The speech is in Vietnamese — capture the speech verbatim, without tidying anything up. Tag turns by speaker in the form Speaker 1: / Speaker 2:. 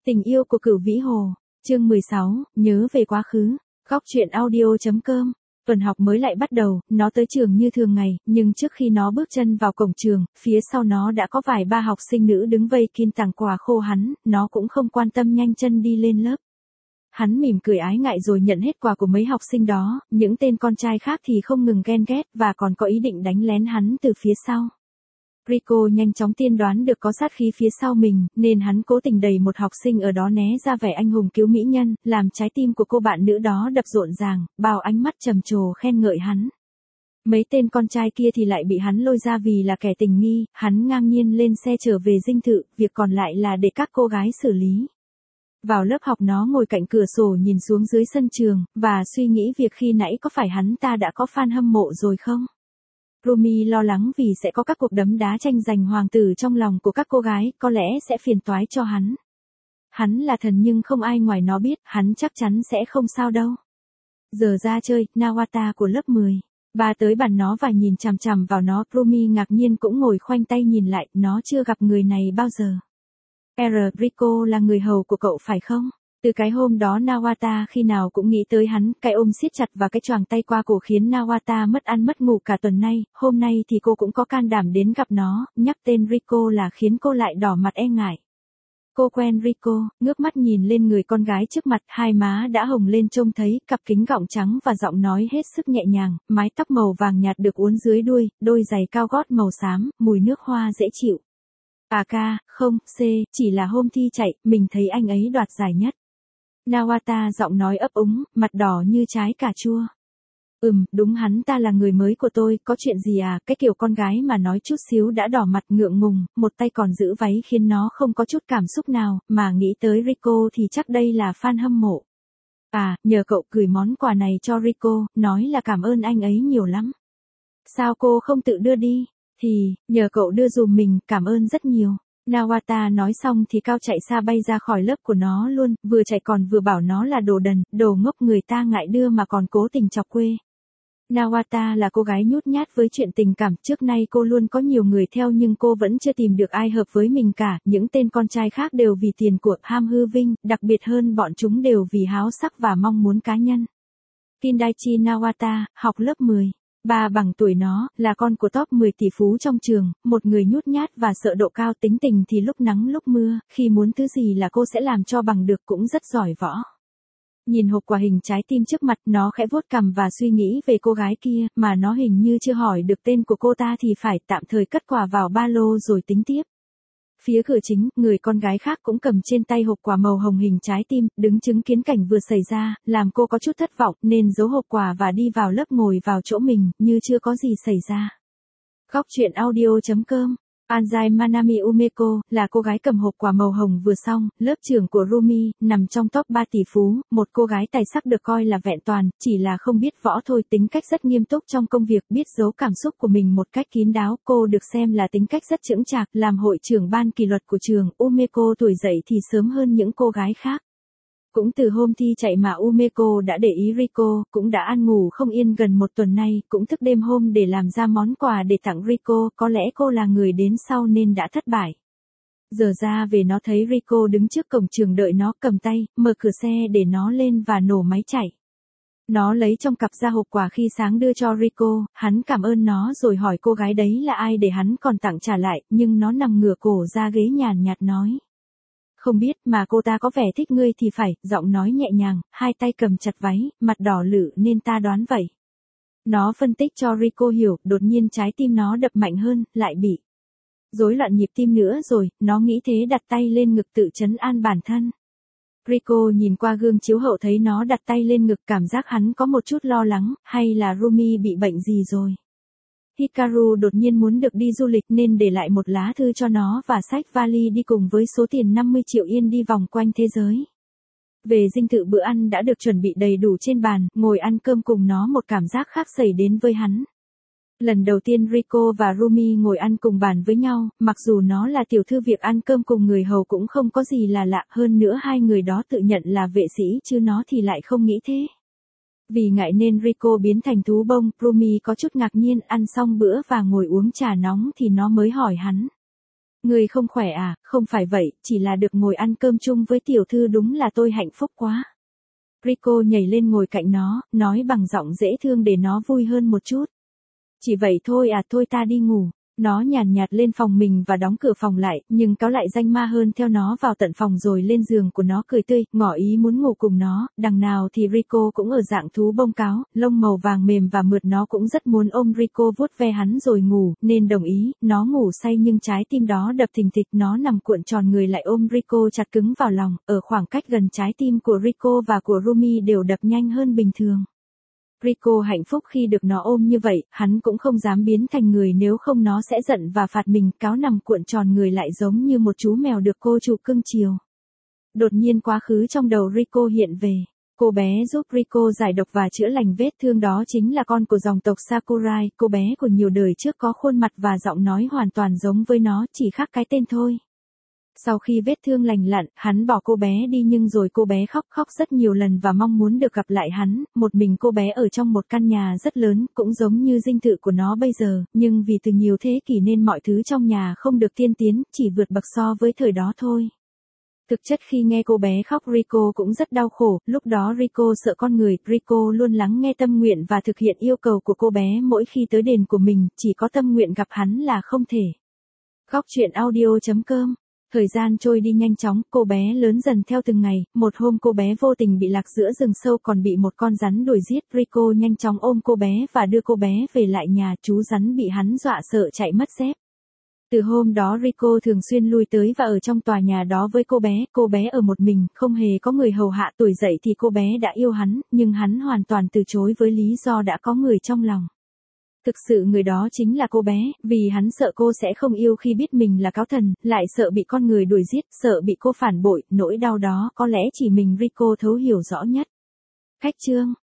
Speaker 1: Tình yêu của Cửu Vĩ Hồ, chương mười sáu, nhớ về quá khứ, góc truyện audio.com. Tuần học mới lại bắt đầu, nó tới trường như thường ngày, nhưng trước khi nó bước chân vào cổng trường, phía sau nó đã có vài ba học sinh nữ đứng vây kín tặng quà khô hắn, nó cũng không quan tâm nhanh chân đi lên lớp. Hắn mỉm cười ái ngại rồi nhận hết quà của mấy học sinh đó, những tên con trai khác thì không ngừng ghen ghét và còn có ý định đánh lén hắn từ phía sau. Rico nhanh chóng tiên đoán được có sát khí phía sau mình, nên hắn cố tình đẩy một học sinh ở đó né ra vẻ anh hùng cứu mỹ nhân, làm trái tim của cô bạn nữ đó đập rộn ràng, bao ánh mắt trầm trồ khen ngợi hắn. Mấy tên con trai kia thì lại bị hắn lôi ra vì là kẻ tình nghi, hắn ngang nhiên lên xe trở về dinh thự, việc còn lại là để các cô gái xử lý. Vào lớp học nó ngồi cạnh cửa sổ nhìn xuống dưới sân trường, và suy nghĩ việc khi nãy có phải hắn ta đã có fan hâm mộ rồi không? Rumi lo lắng vì sẽ có các cuộc đấm đá tranh giành hoàng tử trong lòng của các cô gái, có lẽ sẽ phiền toái cho hắn. Hắn là thần nhưng không ai ngoài nó biết, hắn chắc chắn sẽ không sao đâu. Giờ ra chơi, Nawata của lớp mười. Bà tới bàn nó và nhìn chằm chằm vào nó, Rumi ngạc nhiên cũng ngồi khoanh tay nhìn lại, nó chưa gặp người này bao giờ. R. Rico là người hầu của cậu phải không? Từ cái hôm đó Nawata khi nào cũng nghĩ tới hắn, cái ôm siết chặt và cái choàng tay qua cổ khiến Nawata mất ăn mất ngủ cả tuần nay, hôm nay thì cô cũng có can đảm đến gặp nó, nhắc tên Rico là khiến cô lại đỏ mặt e ngại. Cô quen Rico, ngước mắt nhìn lên người con gái trước mặt, hai má đã hồng lên trông thấy, cặp kính gọng trắng và giọng nói hết sức nhẹ nhàng, mái tóc màu vàng nhạt được uốn dưới đuôi, đôi giày cao gót màu xám, mùi nước hoa dễ chịu. À ca, không, C, chỉ là hôm thi chạy, mình thấy anh ấy đoạt giải nhất. Nawata giọng nói ấp úng, mặt đỏ như trái cà chua. Ừm, đúng hắn ta là người mới của tôi, có chuyện gì à, cái kiểu con gái mà nói chút xíu đã đỏ mặt ngượng ngùng, một tay còn giữ váy khiến nó không có chút cảm xúc nào, mà nghĩ tới Rico thì chắc đây là fan hâm mộ. À, nhờ cậu gửi món quà này cho Rico, nói là cảm ơn anh ấy nhiều lắm. Sao cô không tự đưa đi? Thì, nhờ cậu đưa dùm mình, cảm ơn rất nhiều. Nawata nói xong thì cao chạy xa bay ra khỏi lớp của nó luôn, vừa chạy còn vừa bảo nó là đồ đần, đồ ngốc người ta ngại đưa mà còn cố tình chọc quê. Nawata là cô gái nhút nhát với chuyện tình cảm, trước nay cô luôn có nhiều người theo nhưng cô vẫn chưa tìm được ai hợp với mình cả, những tên con trai khác đều vì tiền của, ham hư vinh, đặc biệt hơn bọn chúng đều vì háo sắc và mong muốn cá nhân. Kindaichi Nawata, học lớp mười. Bà bằng tuổi nó, là con của top mười tỷ phú trong trường, một người nhút nhát và sợ độ cao, tính tình thì lúc nắng lúc mưa, khi muốn thứ gì là cô sẽ làm cho bằng được, cũng rất giỏi võ. Nhìn hộp quà hình trái tim trước mặt, nó khẽ vuốt cằm và suy nghĩ về cô gái kia, mà nó hình như chưa hỏi được tên của cô ta thì phải tạm thời cất quà vào ba lô rồi tính tiếp. Phía cửa chính, người con gái khác cũng cầm trên tay hộp quà màu hồng hình trái tim, đứng chứng kiến cảnh vừa xảy ra, làm cô có chút thất vọng, nên giấu hộp quà và đi vào lớp ngồi vào chỗ mình, như chưa có gì xảy ra. Góc truyện audio.com. Anzai Manami Umeko, là cô gái cầm hộp quà màu hồng vừa xong, lớp trưởng của Rumi, nằm trong top ba tỷ phú, một cô gái tài sắc được coi là vẹn toàn, chỉ là không biết võ thôi, tính cách rất nghiêm túc trong công việc, biết giấu cảm xúc của mình một cách kín đáo, cô được xem là tính cách rất chững chạc, làm hội trưởng ban kỷ luật của trường, Umeko tuổi dậy thì sớm hơn những cô gái khác. Cũng từ hôm thi chạy mà Umeko đã để ý Rico, cũng đã ăn ngủ không yên gần một tuần nay, cũng thức đêm hôm để làm ra món quà để tặng Rico, có lẽ cô là người đến sau nên đã thất bại. Giờ ra về nó thấy Rico đứng trước cổng trường đợi nó, cầm tay, mở cửa xe để nó lên và nổ máy chạy. Nó lấy trong cặp ra hộp quà khi sáng đưa cho Rico, hắn cảm ơn nó rồi hỏi cô gái đấy là ai để hắn còn tặng trả lại, nhưng nó nằm ngửa cổ ra ghế nhàn nhạt nói. Không biết, mà cô ta có vẻ thích ngươi thì phải, giọng nói nhẹ nhàng, hai tay cầm chặt váy, mặt đỏ lử nên ta đoán vậy. Nó phân tích cho Rico hiểu, đột nhiên trái tim nó đập mạnh hơn, lại bị rối loạn nhịp tim nữa rồi, nó nghĩ thế đặt tay lên ngực tự trấn an bản thân. Rico nhìn qua gương chiếu hậu thấy nó đặt tay lên ngực, cảm giác hắn có một chút lo lắng, hay là Rumi bị bệnh gì rồi. Hikaru đột nhiên muốn được đi du lịch nên để lại một lá thư cho nó và xách vali đi cùng với số tiền năm mươi triệu yên đi vòng quanh thế giới. Về dinh thự bữa ăn đã được chuẩn bị đầy đủ trên bàn, ngồi ăn cơm cùng nó một cảm giác khác xảy đến với hắn. Lần đầu tiên Rico và Rumi ngồi ăn cùng bàn với nhau, mặc dù nó là tiểu thư việc ăn cơm cùng người hầu cũng không có gì là lạ, hơn nữa hai người đó tự nhận là vệ sĩ chứ nó thì lại không nghĩ thế. Vì ngại nên Rico biến thành thú bông, Rumi có chút ngạc nhiên, ăn xong bữa và ngồi uống trà nóng thì nó mới hỏi hắn. Người không khỏe à, không phải vậy, chỉ là được ngồi ăn cơm chung với tiểu thư đúng là tôi hạnh phúc quá. Rico nhảy lên ngồi cạnh nó, nói bằng giọng dễ thương để nó vui hơn một chút. Chỉ vậy thôi à, thôi ta đi ngủ. Nó nhàn nhạt lên phòng mình và đóng cửa phòng lại, nhưng cáo lại danh ma hơn theo nó vào tận phòng rồi lên giường của nó cười tươi, ngỏ ý muốn ngủ cùng nó, đằng nào thì Rico cũng ở dạng thú bông cáo, lông màu vàng mềm và mượt, nó cũng rất muốn ôm Rico vuốt ve hắn rồi ngủ, nên đồng ý, nó ngủ say nhưng trái tim đó đập thình thịch, nó nằm cuộn tròn người lại ôm Rico chặt cứng vào lòng, ở khoảng cách gần trái tim của Rico và của Rumi đều đập nhanh hơn bình thường. Rico hạnh phúc khi được nó ôm như vậy, hắn cũng không dám biến thành người nếu không nó sẽ giận và phạt mình, cáo nằm cuộn tròn người lại giống như một chú mèo được cô chủ cưng chiều. Đột nhiên quá khứ trong đầu Rico hiện về. Cô bé giúp Rico giải độc và chữa lành vết thương, đó chính là con của dòng tộc Sakurai, cô bé của nhiều đời trước có khuôn mặt và giọng nói hoàn toàn giống với nó, chỉ khác cái tên thôi. Sau khi vết thương lành lặn, hắn bỏ cô bé đi nhưng rồi cô bé khóc khóc rất nhiều lần và mong muốn được gặp lại hắn, một mình cô bé ở trong một căn nhà rất lớn, cũng giống như dinh thự của nó bây giờ, nhưng vì từ nhiều thế kỷ nên mọi thứ trong nhà không được tiên tiến, chỉ vượt bậc so với thời đó thôi. Thực chất khi nghe cô bé khóc Rico cũng rất đau khổ, lúc đó Rico sợ con người, Rico luôn lắng nghe tâm nguyện và thực hiện yêu cầu của cô bé mỗi khi tới đền của mình, chỉ có tâm nguyện gặp hắn là không thể. Góc truyện audio chấm com. Thời gian trôi đi nhanh chóng, cô bé lớn dần theo từng ngày, một hôm cô bé vô tình bị lạc giữa rừng sâu còn bị một con rắn đuổi giết, Rico nhanh chóng ôm cô bé và đưa cô bé về lại nhà, chú rắn bị hắn dọa sợ chạy mất dép. Từ hôm đó Rico thường xuyên lui tới và ở trong tòa nhà đó với cô bé, cô bé ở một mình, không hề có người hầu hạ, tuổi dậy thì cô bé đã yêu hắn, nhưng hắn hoàn toàn từ chối với lý do đã có người trong lòng. Thực sự người đó chính là cô bé, vì hắn sợ cô sẽ không yêu khi biết mình là cáo thần, lại sợ bị con người đuổi giết, sợ bị cô phản bội, nỗi đau đó có lẽ chỉ mình Rico thấu hiểu rõ nhất. Khách chương